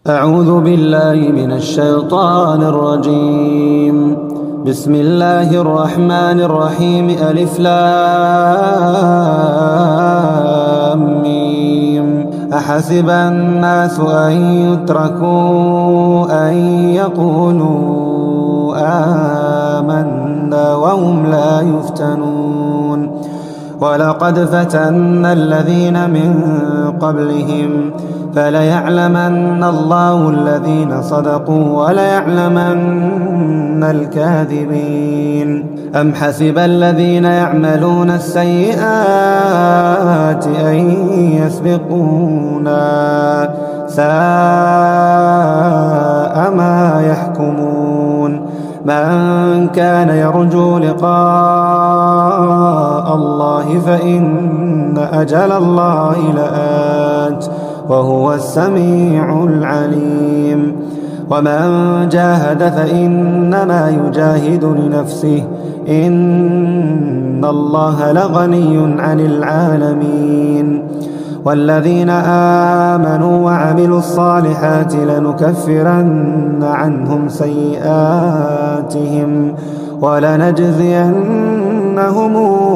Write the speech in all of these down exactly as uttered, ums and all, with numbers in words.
أعوذ بالله من الشيطان الرجيم. بسم الله الرحمن الرحيم. ألف لام ميم. أحسب الناس أن يتركوا أن يقولوا آمنا وهم لا يفتنون. ولقد فتنا الذين من قبلهم فليعلمن الله الذين صدقوا وليعلمن الكاذبين. أم حسب الذين يعملون السيئات أن يسبقونا ساء ما يحكمون. من كان يرجو لقاء الله فإن أجل الله لآت وهو السميع العليم. ومن جاهد فإنما يجاهد لنفسه إن الله لغني عن العالمين. والذين آمنوا وعملوا الصالحات لنكفرن عنهم سيئاتهم ولنجزينهم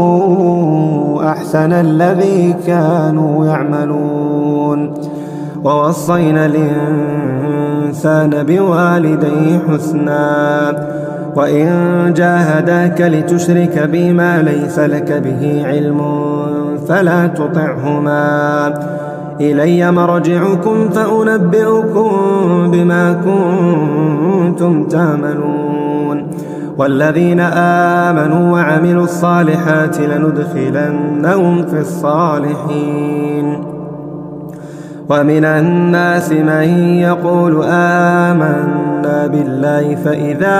أحسن الذي كانوا يعملون. ووصينا الإنسان بوالديه حسنا وإن جاهداك لتشرك بي ما ليس لك به علم فلا تطعهما. إلي مرجعكم فأنبئكم بما كنتم تعملون. والذين آمنوا وعملوا الصالحات لندخلنهم في الصالحين. ومن الناس من يقول آمنا بالله فإذا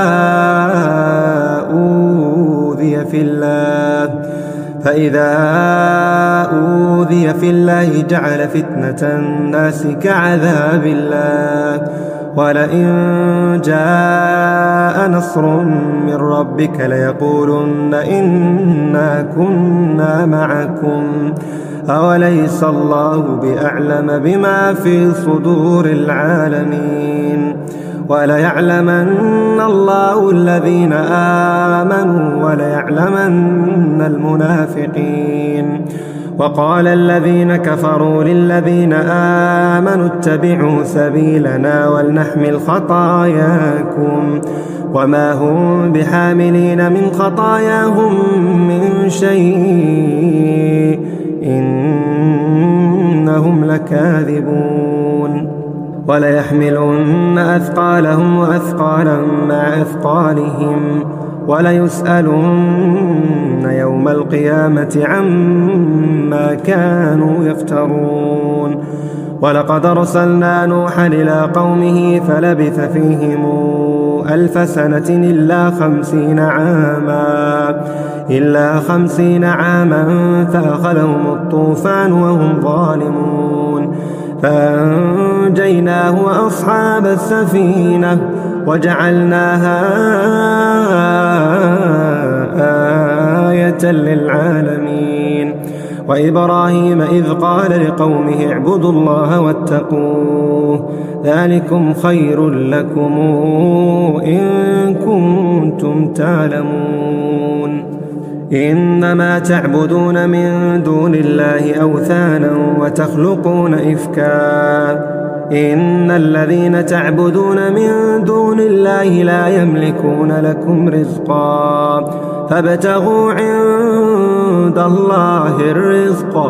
أوذي في الله فإذا أوذي في الله جعل فتنة الناس كعذاب الله. ولئن جاء نصر من ربك ليقولن إنا كنا معكم أوليس الله بأعلم بما في صدور العالمين. وليعلمن الله الذين آمنوا وليعلمن المنافقين. وقال الذين كفروا للذين آمنوا اتبعوا سبيلنا ولنحمل خطاياكم وما هم بحاملين من خطاياهم من شيء إنهم لكاذبون. وليحملن أثقالهم وأثقالا مع أثقالهم وليسألن يوم القيامة عما كانوا يفترون. ولقد أرسلنا نوحا إلى قومه فلبث فيهم ألف سنة إلا خمسين عاما إلا خمسين عاما فأخذهم الطوفان وهم ظالمون. فأنجيناه وأصحاب السفينة وجعلناها آية للعالمين. وإبراهيم إذ قال لقومه اعبدوا الله واتقوه ذلكم خير لكم إن كنتم تعلمون. إنما تعبدون من دون الله أوثانا وتخلقون إفكا إن الذين تعبدون من دون الله لا يملكون لكم رزقا فابتغوا عند الله الرزق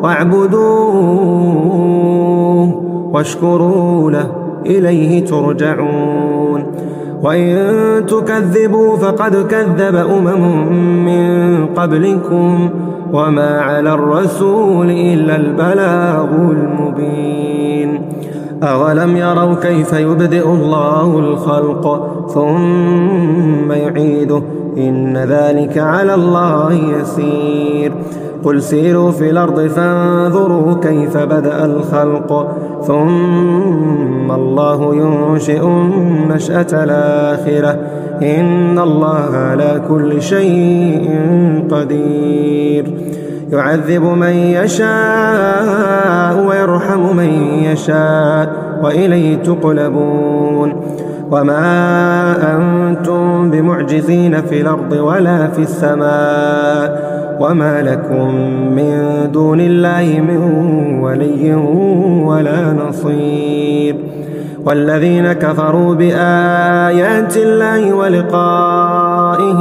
واعبدوه واشكروا له إليه ترجعون. وإن تكذبوا فقد كذب أمم من قبلكم وما على الرسول إلا البلاغ المبين. أولم يروا كيف يبدئ الله الخلق ثم يعيده إن ذلك على الله يسير. قل سيروا في الأرض فانظروا كيف بدأ الخلق ثم الله ينشئ النشأة الآخرة إن الله على كل شيء قدير. يعذب من يشاء ويرحم من يشاء وإليه تقلبون وما أنتم بمعجزين في الأرض ولا في السماء وما لكم من دون الله من ولي ولا نصير والذين كفروا بآيات الله ولقائه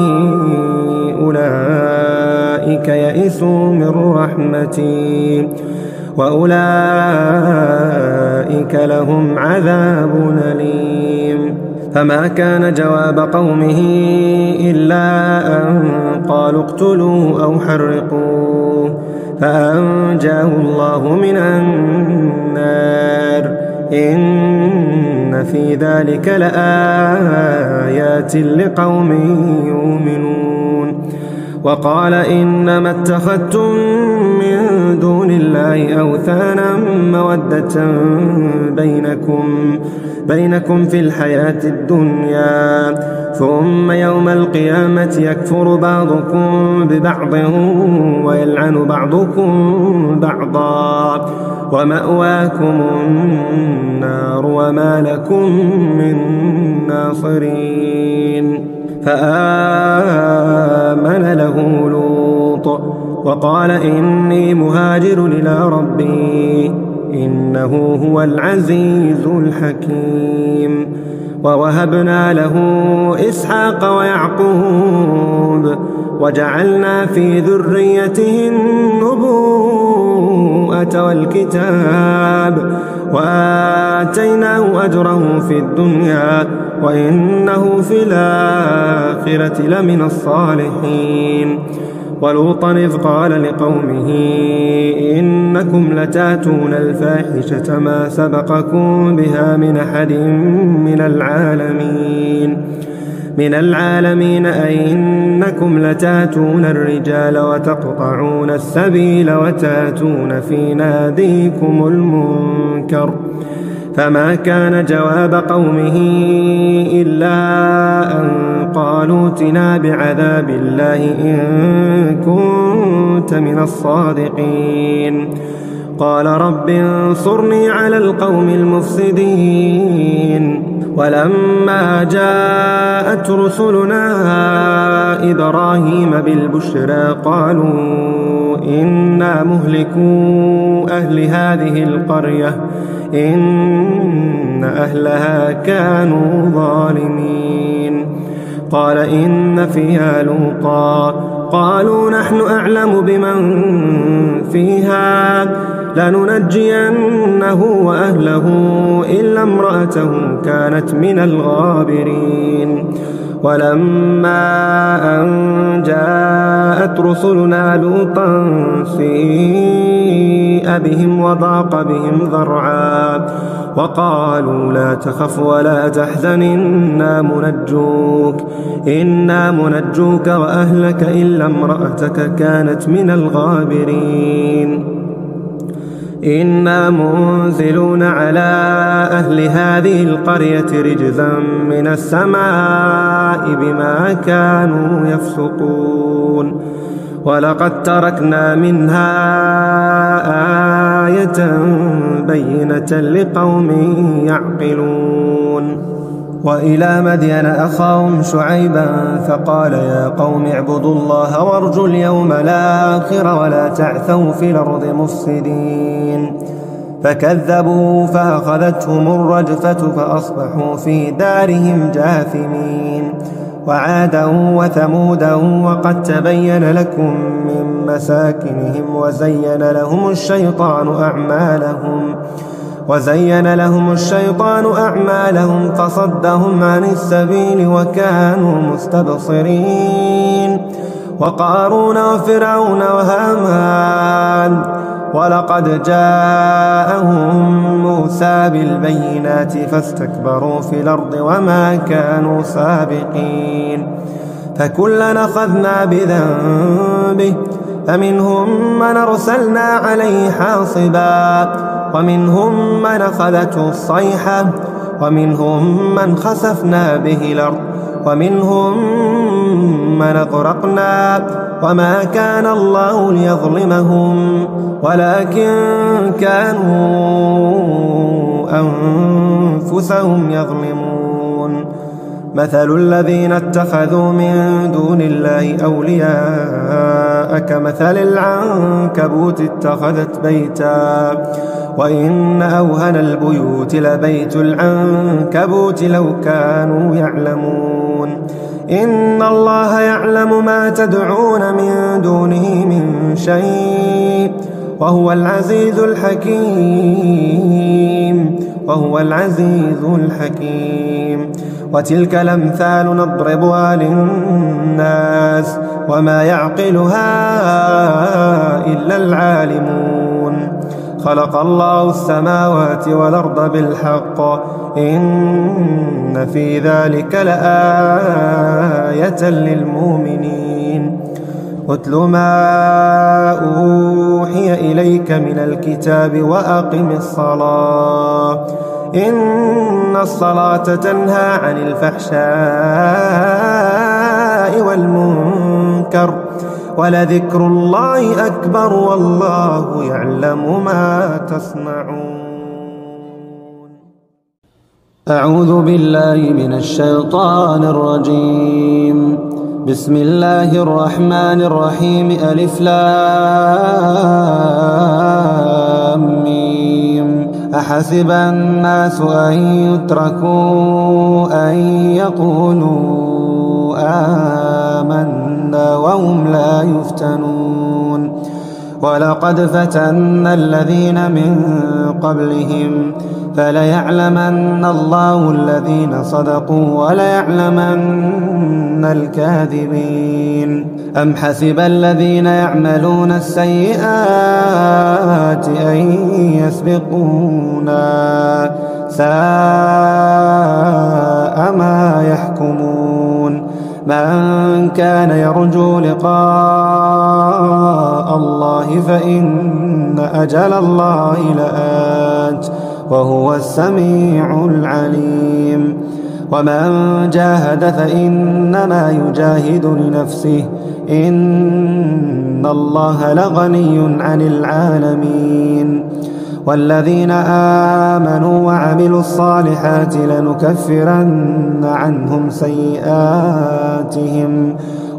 أولئك يئسوا من رحمتي وأولئك لهم عذاب أليم فما كان جواب قومه إلا أن قالوا اقتلوه أو حرقوه فأنجاه الله من النار إن في ذلك لآيات لقوم يؤمنون وقال إنما اتخذتم من دون الله أوثانا مودة بينكم بينكم في الحياة الدنيا ثم يوم القيامة يكفر بعضكم ببعض ويلعن بعضكم بعضا ومأواكم النار وما لكم من ناصرين فآمن له لوط وقال إني مهاجر إلى ربي إنه هو العزيز الحكيم ووهبنا له إسحاق ويعقوب وجعلنا في ذريته النبوءة والكتاب وآتيناه أجره في الدنيا وإنه في الآخرة لمن الصالحين ولوطا إذ قال لقومه إنكم لتاتون الفاحشة ما سبقكم بها من أحد من العالمين من العالمين أئنكم لتاتون الرجال وتقطعون السبيل وتاتون في ناديكم المنكر فما كان جواب قومه إلا أن قالوا ائتنا بعذاب الله إن كنت من الصادقين قال رب انصرني على القوم المفسدين ولما جاءت رسلنا إبراهيم بالبشرى قالوا إنا مهلكو أهل هذه القرية إن أهلها كانوا ظالمين قال إن فيها لوطا قالوا نحن أعلم بمن فيها لننجينه وأهله إلا امرأته كانت من الغابرين ولما أن جاءت رسلنا لوطا سيء بهم وضاق بهم ذرعا وقالوا لا تخف ولا تحزن إنا منجوك إنا منجوك وأهلك إلا امرأتك كانت من الغابرين إنا منزلون على أهل هذه القرية رجزا من السماء بما كانوا يفسقون ولقد تركنا منها آية بينة لقوم يعقلون وإلى مدين أخاهم شعيبا فقال يا قوم اعبدوا الله وارجوا اليوم الآخر ولا تعثوا في الأرض مفسدين فكذبوا فأخذتهم الرجفة فأصبحوا في دارهم جاثمين وعادا وثمودا وقد تبين لكم من مساكنهم وزين لهم الشيطان أعمالهم وزين لهم الشيطان أعمالهم فصدهم عن السبيل وكانوا مستبصرين وقارون وفرعون وهامان ولقد جاءهم موسى بالبينات فاستكبروا في الأرض وما كانوا سابقين فكلا أخذنا بذنبه فمنهم من أرسلنا عليه حاصبا ومنهم من أخذته الصيحة ومنهم من خسفنا به الأرض ومنهم من أغرقنا وما كان الله ليظلمهم ولكن كانوا أنفسهم يظلمون مثل الذين اتخذوا من دون الله أولياء كمثل العنكبوت اتخذت بيتا وإن أوهن البيوت لبيت العنكبوت لو كانوا يعلمون إن الله يعلم ما تدعون من دونه من شيء وهو العزيز الحكيم وهو العزيز الحكيم وتلك الأمثال نضربها للناس وما يعقلها إلا العالمون خلق الله السماوات والأرض بالحق إن في ذلك لآية للمؤمنين اتل ما أوحي إليك من الكتاب وأقم الصلاة إن الصلاة تنهى عن الفحشاء والمنكر ولذكر الله أكبر والله يعلم ما تصنعون. أعوذ بالله من الشيطان الرجيم. بسم الله الرحمن الرحيم. ألف لام ميم. أحسب الناس أن يتركوا أن يقولوا آمنا وهم لا يفتنون ولقد فتنا الذين من قبلهم فليعلمن الله الذين صدقوا وليعلمن الكاذبين. أم حسب الذين يعملون السيئات أن يسبقونا ساء ما يحكمون. من كان يرجو لقاء الله فإن أجل الله لآت وهو السميع العليم. ومن جاهد فإنما يجاهد لنفسه إن الله لغني عن العالمين. والذين آمنوا وعملوا الصالحات لنكفرن عنهم سيئاتهم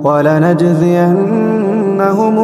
ولنجزينهم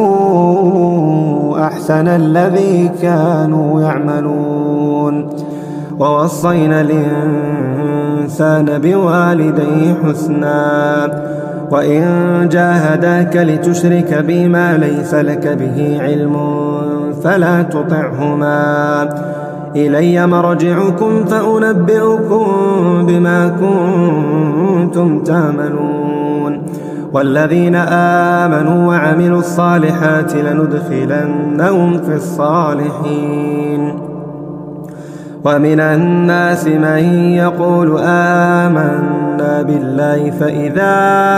أحسن الذي كانوا يعملون. ووصينا الإنسان بوالديه حسنا وإن جاهداك لتشرك بي ما ليس لك به علم فلا تطعهما إلي مرجعكم فأنبئكم بما كنتم تعملون. والذين آمنوا وعملوا الصالحات لندخلنهم في الصالحين. ومن الناس من يقول آمنا بالله فإذا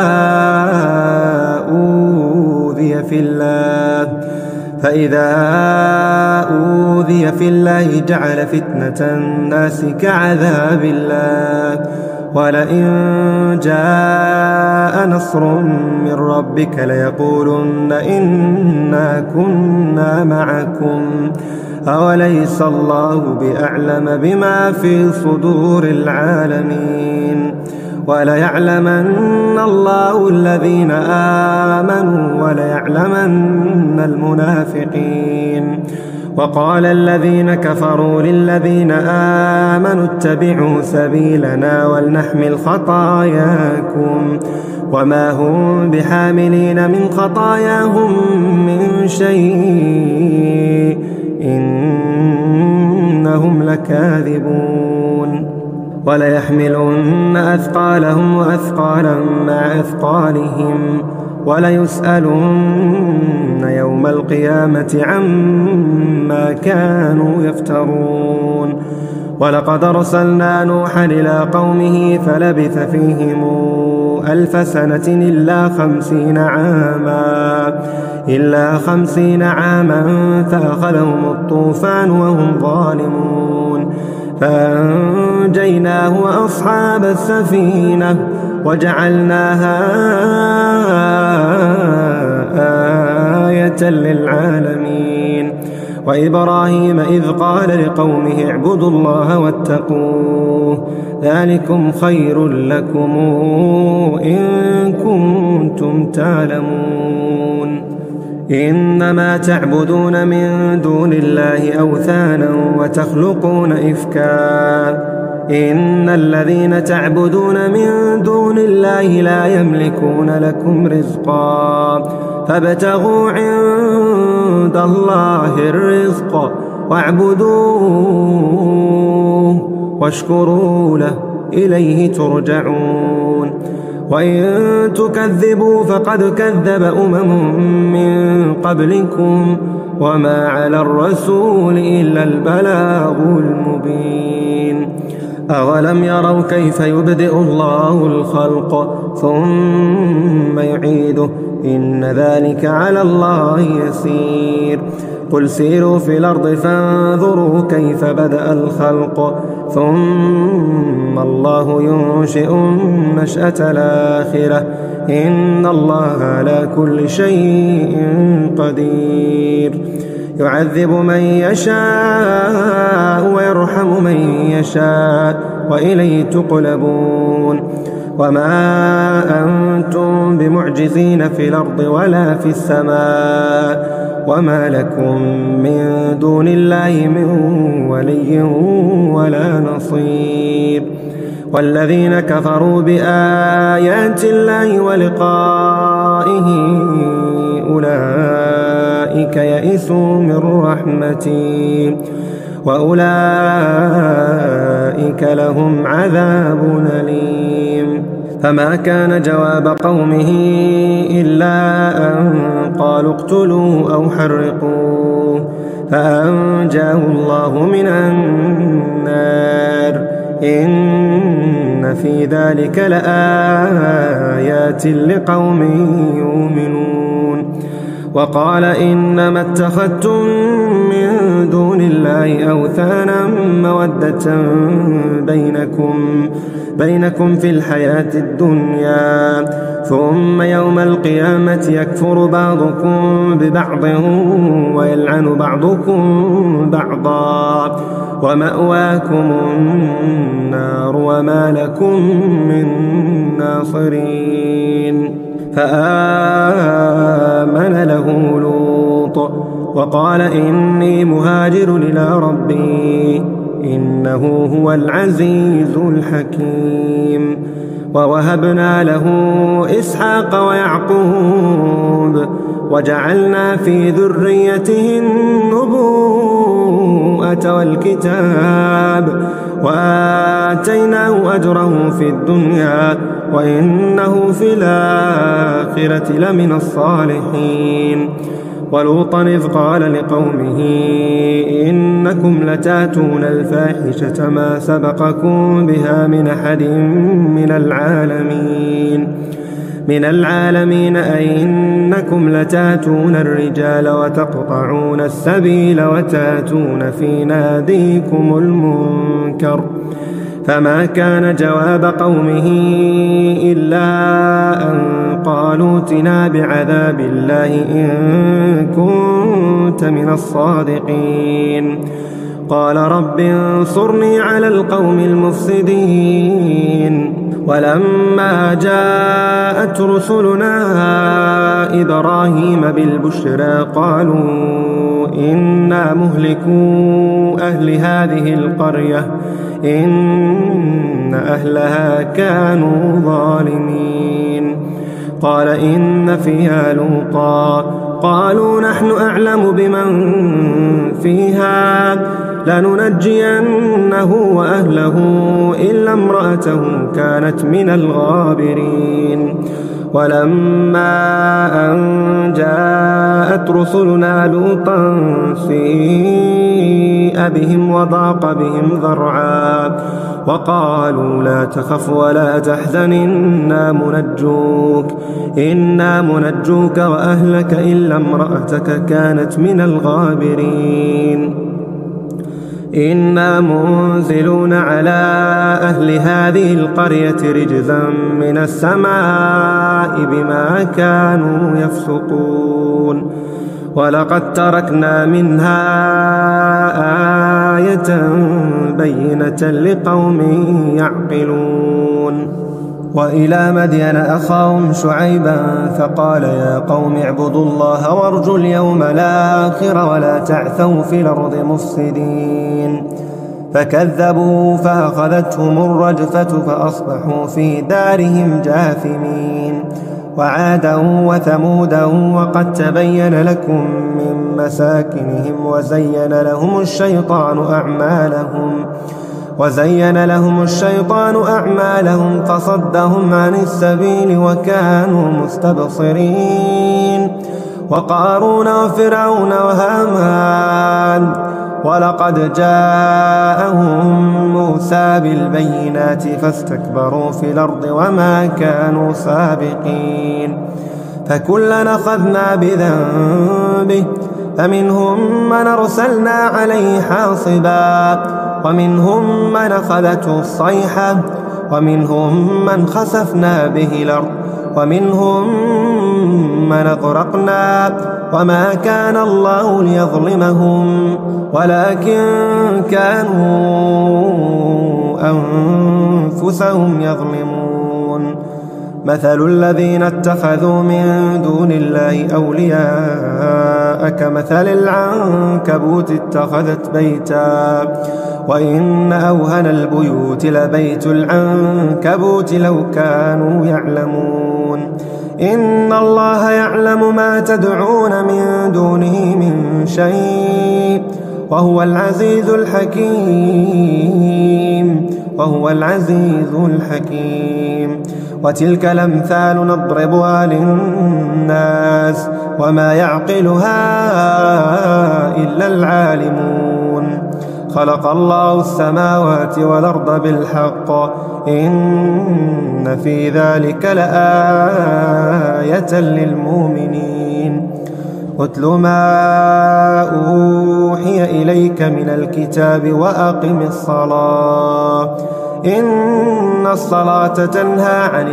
أوذي في الله فإذا أوذي في الله جعل فتنة الناس كعذاب الله ولئن جاء نصر من ربك ليقولن إنا كنا معكم أوليس الله بأعلم بما في صدور العالمين. وليعلمن الله الذين آمنوا وليعلمن المنافقين. وقال الذين كفروا للذين آمنوا اتبعوا سبيلنا ولنحمل خطاياكم وما هم بحاملين من خطاياهم من شيء إنهم لكاذبون. وليحملن أثقالهم وأثقالا مع أثقالهم وليسألن يوم القيامة عما كانوا يفترون. ولقد أرسلنا نوحا إلى قومه فلبث فيهم ألف سنة إلا خمسين عاما إلا خمسين عاما فأخذهم الطوفان وهم ظالمون فأنجيناه وأصحاب السفينة وجعلناها آية للعالمين. وإبراهيم إذ قال لقومه اعبدوا الله واتقوه ذلكم خير لكم إن كنتم تعلمون إنما تعبدون من دون الله أوثانا وتخلقون إفكا إن الذين تعبدون من دون الله لا يملكون لكم رزقا فابتغوا عند الله الرزق واعبدوه واشكروا له إليه ترجعون وإن تكذبوا فقد كذب أمم من قبلكم وما على الرسول إلا البلاغ المبين أولم يروا كيف يبدئ الله الخلق ثم يعيده إن ذلك على الله يسير قل سيروا في الأرض فانظروا كيف بدأ الخلق ثم الله ينشئ النشأة الآخرة إن الله على كل شيء قدير يعذب من يشاء ويرحم من يشاء وإليه تقلبون وما أنتم بمعجزين في الأرض ولا في السماء وما لكم من دون الله من ولي ولا نصير والذين كفروا بآيات الله ولقائه أولئك يئسوا من رحمتي وأولئك لهم عذاب أليم فما كان جواب قومه إلا أن قالوا اقتلوه أو حرقوه فأنجاه الله من النار إن في ذلك لآيات لقوم يؤمنون وقال إنما اتخذتم من دون الله أوثانا مودة بينكم بينكم في الحياة الدنيا ثم يوم القيامة يكفر بعضكم ببعض ويلعن بعضكم بعضا ومأواكم النار وما لكم من ناصرين فآمن له لوط وقال إني مهاجر إلى ربي إنه هو العزيز الحكيم ووهبنا له إسحاق ويعقوب وجعلنا في ذريته النبوءة والكتاب وآتيناه أجره في الدنيا وإنه في الآخرة لمن الصالحين ولوطا إذ قال لقومه إنكم لتاتون الفاحشة ما سبقكم بها من أحد من العالمين من العالمين أئنكم لتاتون الرجال وتقطعون السبيل وتاتون في ناديكم المنكر فما كان جواب قومه إلا أن قالوا ائتنا بعذاب الله إن كنت من الصادقين قال رب انصرني على القوم المفسدين ولما جاءت رسلنا إبراهيم بالبشرى قالوا إنا مهلكو أهل هذه القرية إن أهلها كانوا ظالمين قال إن فيها لوطا قالوا نحن أعلم بمن فيها لننجينه وأهله إلا امرأته كانت من الغابرين ولما أن جاءت رسلنا لوطا سيء بهم وضاق بهم ذرعا وقالوا لا تخف ولا تحزن إنا منجوك إنا منجوك وأهلك إلا امرأتك كانت من الغابرين إنا منزلون على أهل هذه القرية رجزا من السماء بما كانوا يفسقون ولقد تركنا منها آية بينة لقوم يعقلون. وإلى مدين أخاهم شعيبا فقال يا قوم اعبدوا الله وارجوا اليوم الآخر ولا تعثوا في الأرض مفسدين. فكذبوا فأخذتهم الرجفة فأصبحوا في دارهم جاثمين. وعادا وثمودا وقد تبين لكم من مساكنهم وزين لهم الشيطان أعمالهم وزين لهم الشيطان أعمالهم فصدهم عن السبيل وكانوا مستبصرين. وقارون وفرعون وهامان ولقد جاءهم موسى بالبينات فاستكبروا في الأرض وما كانوا سابقين. فكلا أخذنا بذنبه فمنهم من أرسلنا عليه حاصبا ومنهم من أخذته الصيحة ومنهم من خسفنا به الأرض ومنهم من أغرقنا وما كان الله ليظلمهم ولكن كانوا أنفسهم يظلمون. مثل الذين اتخذوا من دون الله أولياء كمثل العنكبوت اتخذت بيتا وإن أوهن البيوت لبيت العنكبوت لو كانوا يعلمون. إن الله يعلم ما تدعون من دونه من شيء وهو العزيز الحكيم وهو العزيز الحكيم. وتلك الأمثال نضربها للناس وما يعقلها إلا العالمون. خلق الله السماوات والأرض بالحق إن في ذلك لآية للمؤمنين. اتل ما أوحي إليك من الكتاب وأقم الصلاة إن الصلاة تنهى عن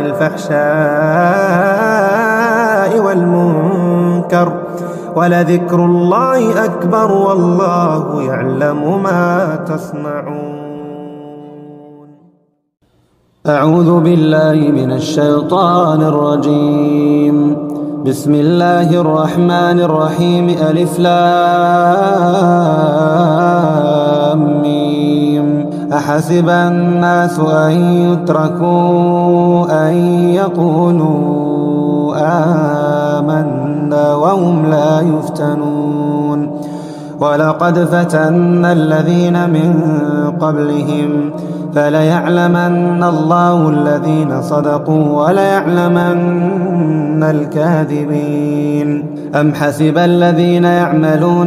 الفحشاء والمنكر ولذكر الله أكبر والله يعلم ما تصنعون. أعوذ بالله من الشيطان الرجيم. بسم الله الرحمن الرحيم. ألف لام ميم. أحسب الناس أن يتركوا أن يقولوا آمنا وهم لا يفتنون. ولقد فتنا الذين من قبلهم فليعلمن الله الذين صدقوا وليعلمن الكاذبين. أم حسب الذين يعملون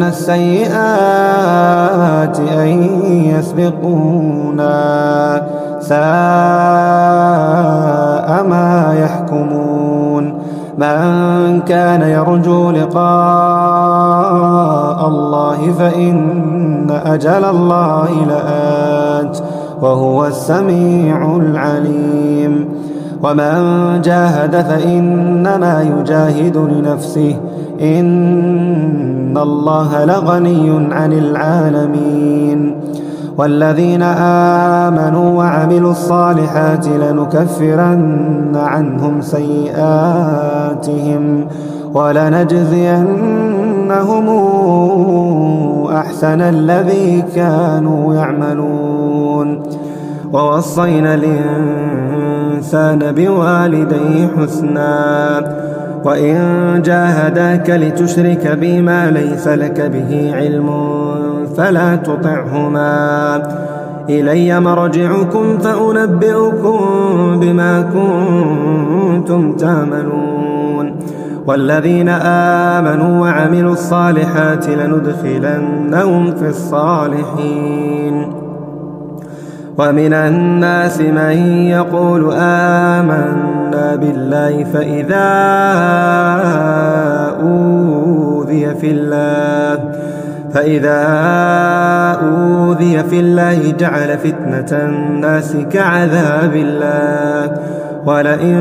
السيئات أن يسبقونا ساء ما يحكمون. من كان يرجو لقاء الله فإن أجل الله لآت وهو السميع العليم. ومن جاهد فإنما يجاهد لنفسه إن الله لغني عن العالمين. والذين آمنوا وعملوا الصالحات لنكفرن عنهم سيئاتهم ولنجزينهم أحسن الذي كانوا يعملون. ووصينا الإنسان بوالديه حسنا وإن جاهداك لتشرك بي ما ليس لك به علم فلا تطعهما إلي مرجعكم فأنبئكم بما كنتم تعملون. والذين آمنوا وعملوا الصالحات لندخلنهم في الصالحين. ومن الناس من يقول آمنا بالله فإذا أوذي في الله فإذا أوذي في الله جعل فتنة الناس كعذاب الله ولئن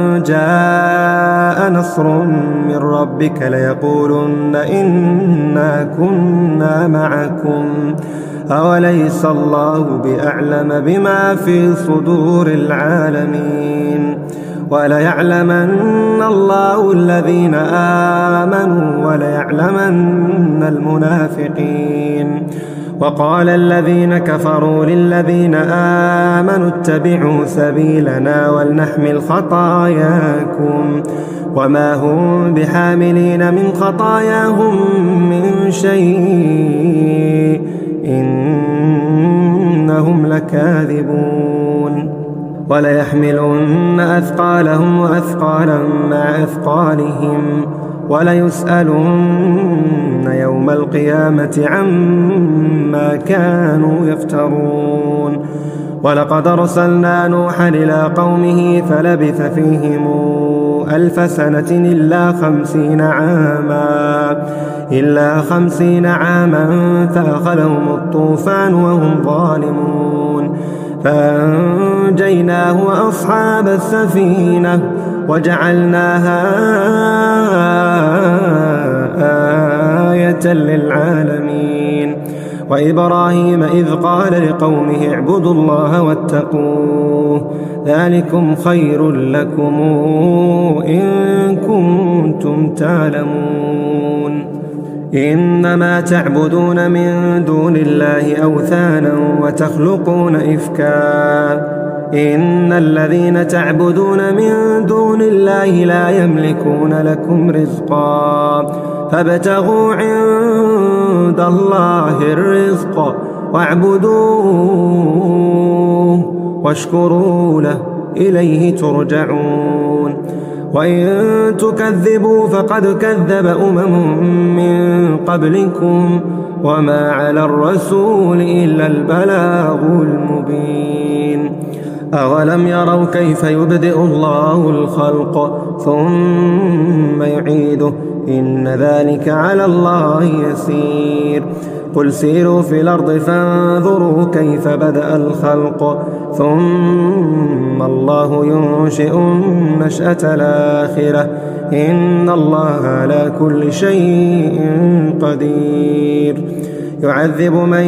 جاء نصر من ربك ليقولن إنا كنا معكم أوليس الله بأعلم بما في صدور العالمين وليعلمن الله الذين آمنوا وليعلمن المنافقين. وقال الذين كفروا للذين آمنوا اتبعوا سبيلنا ولنحمل خطاياكم وما هم بحاملين من خطاياهم من شيء إنهم لكاذبون. وليحملن أثقالهم وأثقالا مع أثقالهم وليسألن يوم القيامة عما كانوا يفترون. ولقد أرسلنا نوحا إلى قومه فلبث فيهم ألف سنة إلا خمسين عاما إلا خمسين عاما فأخذهم الطوفان وهم ظالمون فأنجيناه وأصحاب السفينة وجعلناها آية للعالمين. وإبراهيم إذ قال لقومه اعبدوا الله واتقوه ذلكم خير لكم إن كنتم تعلمون. إنما تعبدون من دون الله أوثانا وتخلقون إفكا إن الذين تعبدون من دون الله لا يملكون لكم رزقا فابتغوا عند الله الرزق واعبدوه واشكروا له إليه ترجعون. وإن تكذبوا فقد كذب أمم من قبلكم وما على الرسول إلا البلاغ المبين. أولم يروا كيف يبدئ الله الخلق ثم يعيده إن ذلك على الله يسير. قل سيروا في الأرض فانظروا كيف بدأ الخلق ثم الله ينشئ النشأة الآخرة إن الله على كل شيء قدير. يعذب من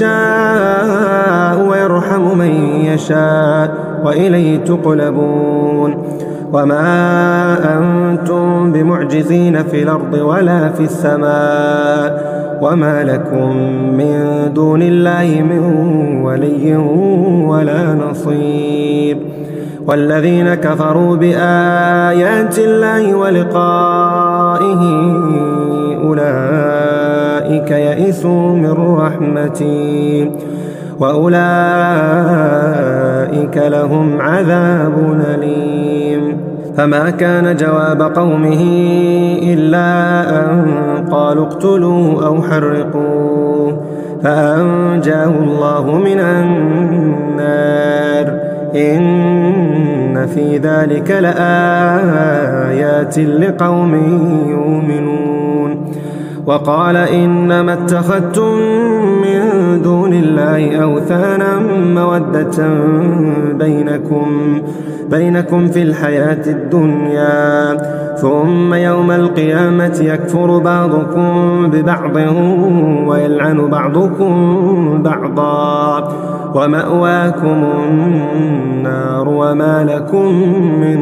يشاء ويرحم من يشاء وإليه تقلبون. وما أنتم بمعجزين في الأرض ولا في السماء وما لكم من دون الله من ولي ولا نصير. والذين كفروا بآيات الله ولقائه أولئك يئسوا من رحمتي وأولئك لهم عذاب أليم. فما كان جواب قومه إلا أن قالوا اقتلوه أو حرقوه فأنجاه الله من النار إن في ذلك لآيات لقوم يؤمنون. وقال إنما اتخذتم من دون الله أوثانا مودة بينكم بينكم في الحياة الدنيا ثم يوم القيامة يكفر بعضكم ببعض ويلعن بعضكم بعضا ومأواكم النار وما لكم من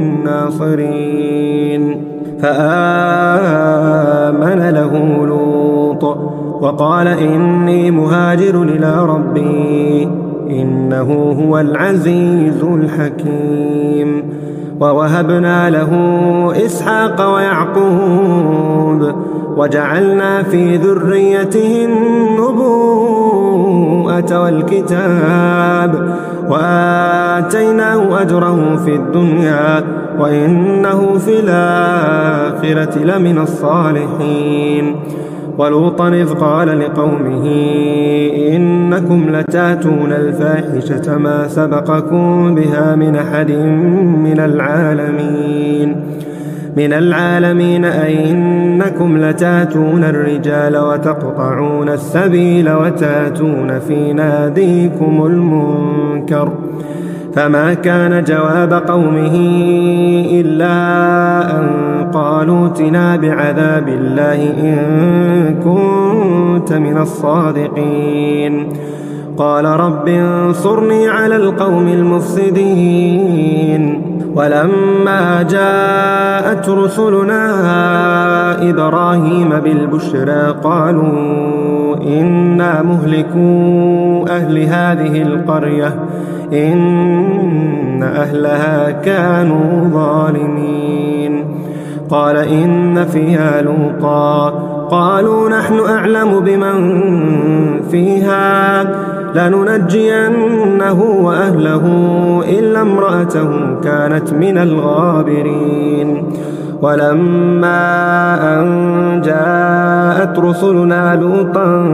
ناصرين. فآمن له لوط وقال إني مهاجر إلى ربي إنه هو العزيز الحكيم. ووهبنا له إسحاق ويعقوب وجعلنا في ذريته النبوءة والكتاب وآتيناه أجره في الدنيا وإنه في الآخرة لمن الصالحين. ولوطا إذ قال لقومه إنكم لتاتون الفاحشة ما سبقكم بها من أحد من العالمين من العالمين أئنكم لتاتون الرجال وتقطعون السبيل وتاتون في ناديكم المنكر فما كان جواب قومه إلا أن قالوا ائتنا بعذاب الله إن كنت من الصادقين. قال رب انصرني على القوم المفسدين. ولما جاءت رسلنا إبراهيم بالبشرى قالوا إنا مهلكو أهل هذه القرية إن أهلها كانوا ظالمين. قال إن فيها لوطا قالوا نحن أعلم بمن فيها لننجينه وأهله إلا امرأته كانت من الغابرين. ولما أن جاءت رسلنا لوطا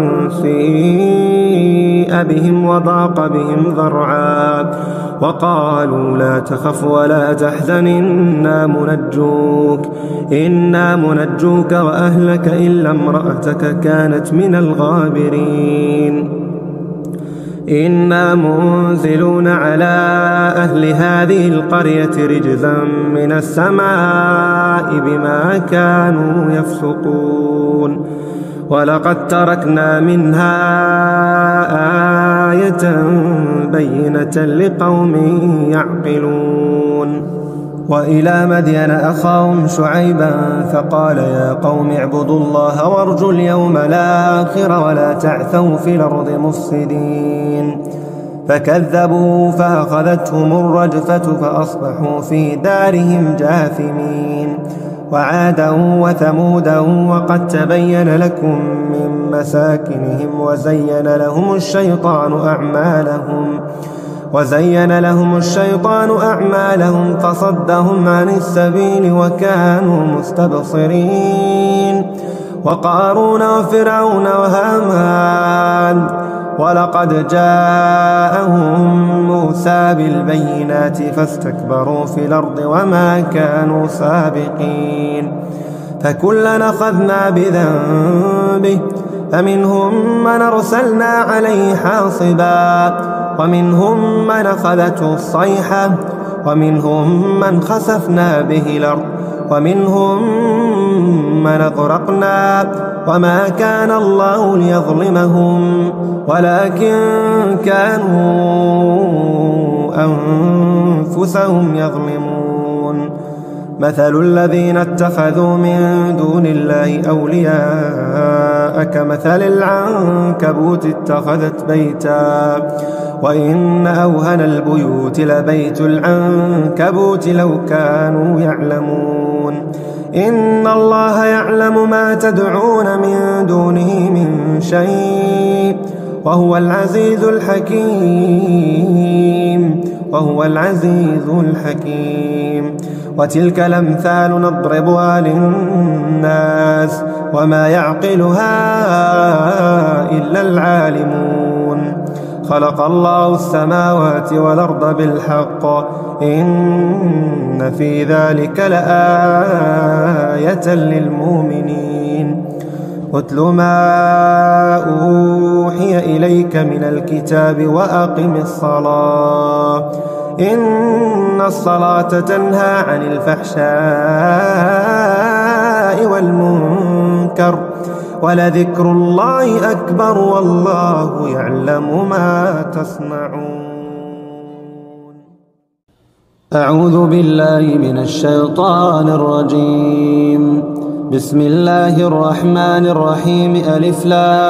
سيء بهم وضاق بهم ذرعا وقالوا لا تخف ولا تحزن إنا منجوك إنا منجوك وأهلك إلا امرأتك كانت من الغابرين. إنا منزلون على أهل هذه القرية رجزا من السماء بما كانوا يفسقون. ولقد تركنا منها آية بينة لقوم يعقلون. وإلى مدين أخاهم شعيبا فقال يا قوم اعبدوا الله وارجوا اليوم الآخر ولا تعثوا في الأرض مفسدين. فكذبوا فأخذتهم الرجفة فأصبحوا في دارهم جاثمين. وعادا وثمودا وقد تبين لكم من مساكنهم وزين لهم الشيطان أعمالهم وزين لهم الشيطان أعمالهم فصدهم عن السبيل وكانوا مستبصرين. وقارون وفرعون وهامان ولقد جاءهم موسى بالبينات فاستكبروا في الأرض وما كانوا سابقين. فكلا أخذنا بذنبه فمنهم من أرسلنا عليه حاصبا ومنهم من أخذته الصيحة ومنهم من خسفنا به الأرض ومنهم من أغرقنا وما كان الله ليظلمهم ولكن كانوا أنفسهم يظلمون. مثل الذين اتخذوا من دون الله أولياء كمثل العنكبوت اتخذت بيتا وإن أوهن البيوت لبيت العنكبوت لو كانوا يعلمون. إن الله يعلم ما تدعون من دونه من شيء وهو العزيز الحكيم وهو العزيز الحكيم. وتلك الأمثال نضربها للناس وما يعقلها إلا العالمون. خلق الله السماوات والأرض بالحق إن في ذلك لآية للمؤمنين. اتل ما أوحي إليك من الكتاب وأقم الصلاة إن الصلاة تنهى عن الفحشاء والمنكر ولذكر الله أكبر والله يعلم ما تصنعون. أعوذ بالله من الشيطان الرجيم. بسم الله الرحمن الرحيم. ألف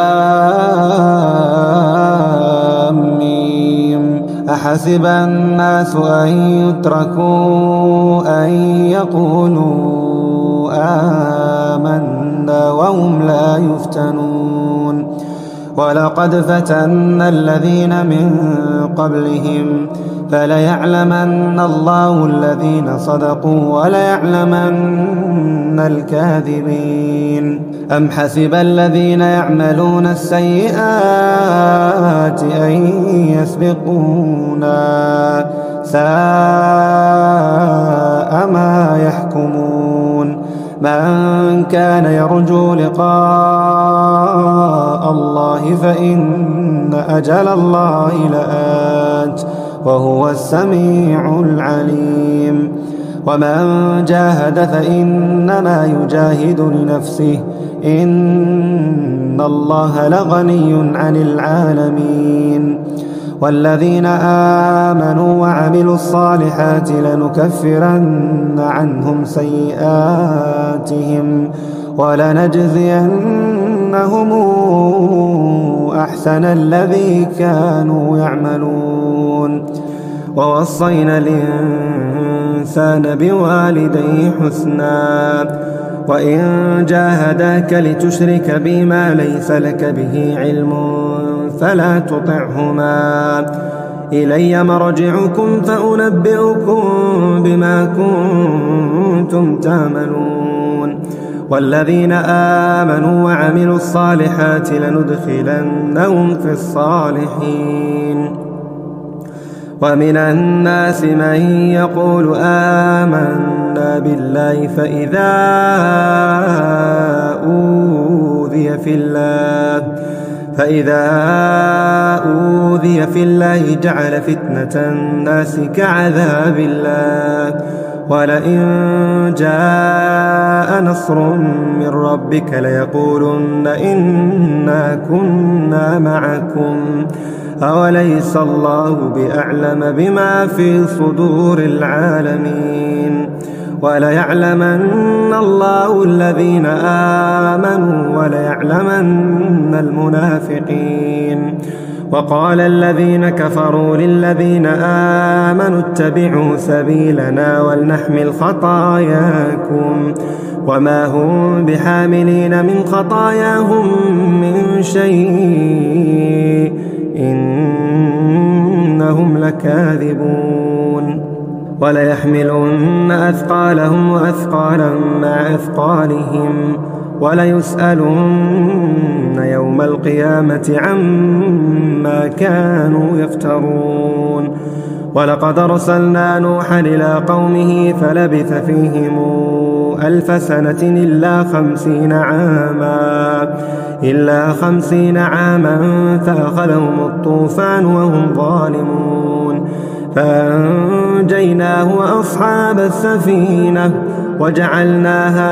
لام ميم. أحسب الناس أن يتركوا أن يقولوا آمنا وهم لا يفتنون. ولقد فتنا الذين من قبلهم فليعلمن الله الذين صدقوا وليعلمن الكاذبين. أم حسب الذين يعملون السيئات أن يسبقونا ساء ما يحكمون. من كان يرجو لقاء الله فإن أجل الله لآت وهو السميع العليم ومن جاهد فإنما يجاهد لنفسه إن الله لغني عن العالمين والذين آمنوا وعملوا الصالحات لنكفرن عنهم سيئاتهم ولنجزينهم أحسن الذي كانوا يعملون ووصينا الإنسان بوالديه حسنا وإن جاهداك لتشرك بي ما ليس لك به علم فلا تطعهما إلي مرجعكم فأنبئكم بما كنتم تعملون والذين آمنوا وعملوا الصالحات لندخلنهم في الصالحين ومن الناس من يقول آمنا بالله فإذا أوذي في الله فإذا أوذي في الله جعل فتنة الناس كعذاب الله ولئن جاء نصر من ربك ليقولن إنا كنا معكم أوليس الله بأعلم بما في صدور العالمين وليعلمن الله الذين آمنوا وليعلمن المنافقين وقال الذين كفروا للذين آمنوا اتبعوا سبيلنا ولنحمل خطاياكم وما هم بحاملين من خطاياهم من شيء إنهم لكاذبون وليحملن أثقالهم وأثقالا مع أثقالهم وليسألن يوم القيامة عما كانوا يفترون ولقد أرسلنا نوحا إلى قومه فلبث فيهم ألف سنة إلا خمسين عاما إلا خمسين عاما فأخذهم الطوفان وهم ظالمون فأنجيناه وأصحاب السفينة وجعلناها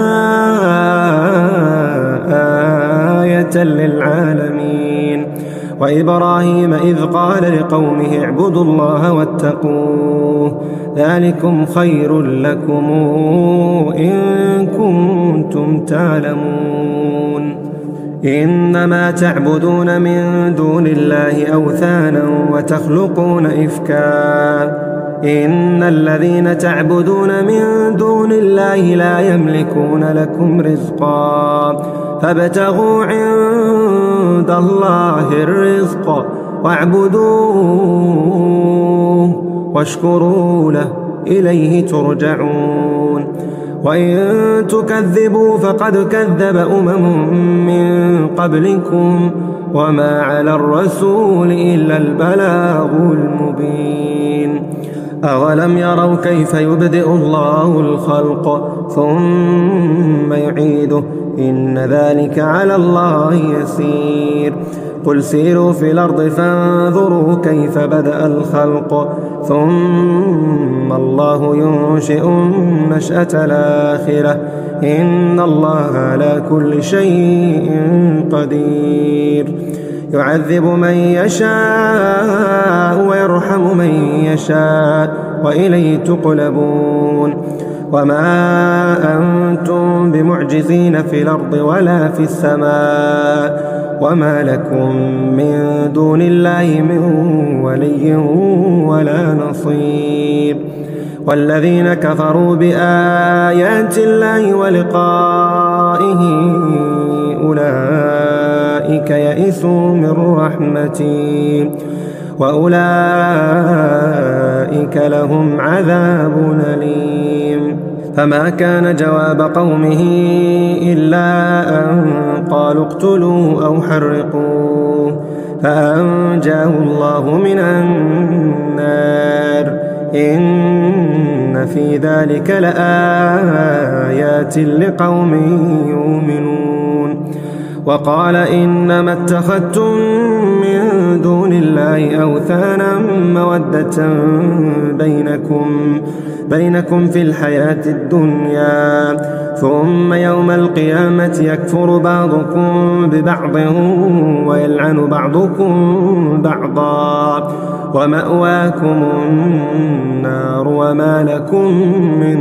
آية للعالمين وإبراهيم إذ قال لقومه اعبدوا الله واتقوه ذلكم خير لكم إن كنتم تعلمون إنما تعبدون من دون الله أوثانا وتخلقون إفكا إن الذين تعبدون من دون الله لا يملكون لكم رزقا فابتغوا عند الله الرزق واعبدوه واشكروا له إليه ترجعون وإن تكذبوا فقد كذب أمم من قبلكم وما على الرسول إلا البلاغ المبين أولم يروا كيف يبدئ الله الخلق ثم يعيده إن ذلك على الله يسير قل سيروا في الأرض فانظروا كيف بدأ الخلق ثم الله ينشئ النشأة الآخرة إن الله على كل شيء قدير يعذب من يشاء ويرحم من يشاء وإليه تقلبون وما أنتم بمعجزين في الأرض ولا في السماء وما لكم من دون الله من ولي ولا نصير والذين كفروا بآيات الله ولقائه أولئك يئسوا من رحمتي وأولئك لهم عذاب أليم فما كان جواب قومه إلا أن قالوا اقتلوه أو حرقوه فأنجاه الله من النار إن إن في ذلك لآيات لقوم يؤمنون. وقال إنما اتخذتم من دون الله أوثانا مودة بينكم بينكم في الحياة الدنيا ثم يوم القيامة يكفر بعضكم ببعض ويلعن بعضكم بعضا ومأواكم النار وما لكم من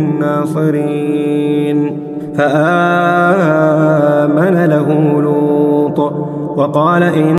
ناصرين. فآمن له لوط وقال إن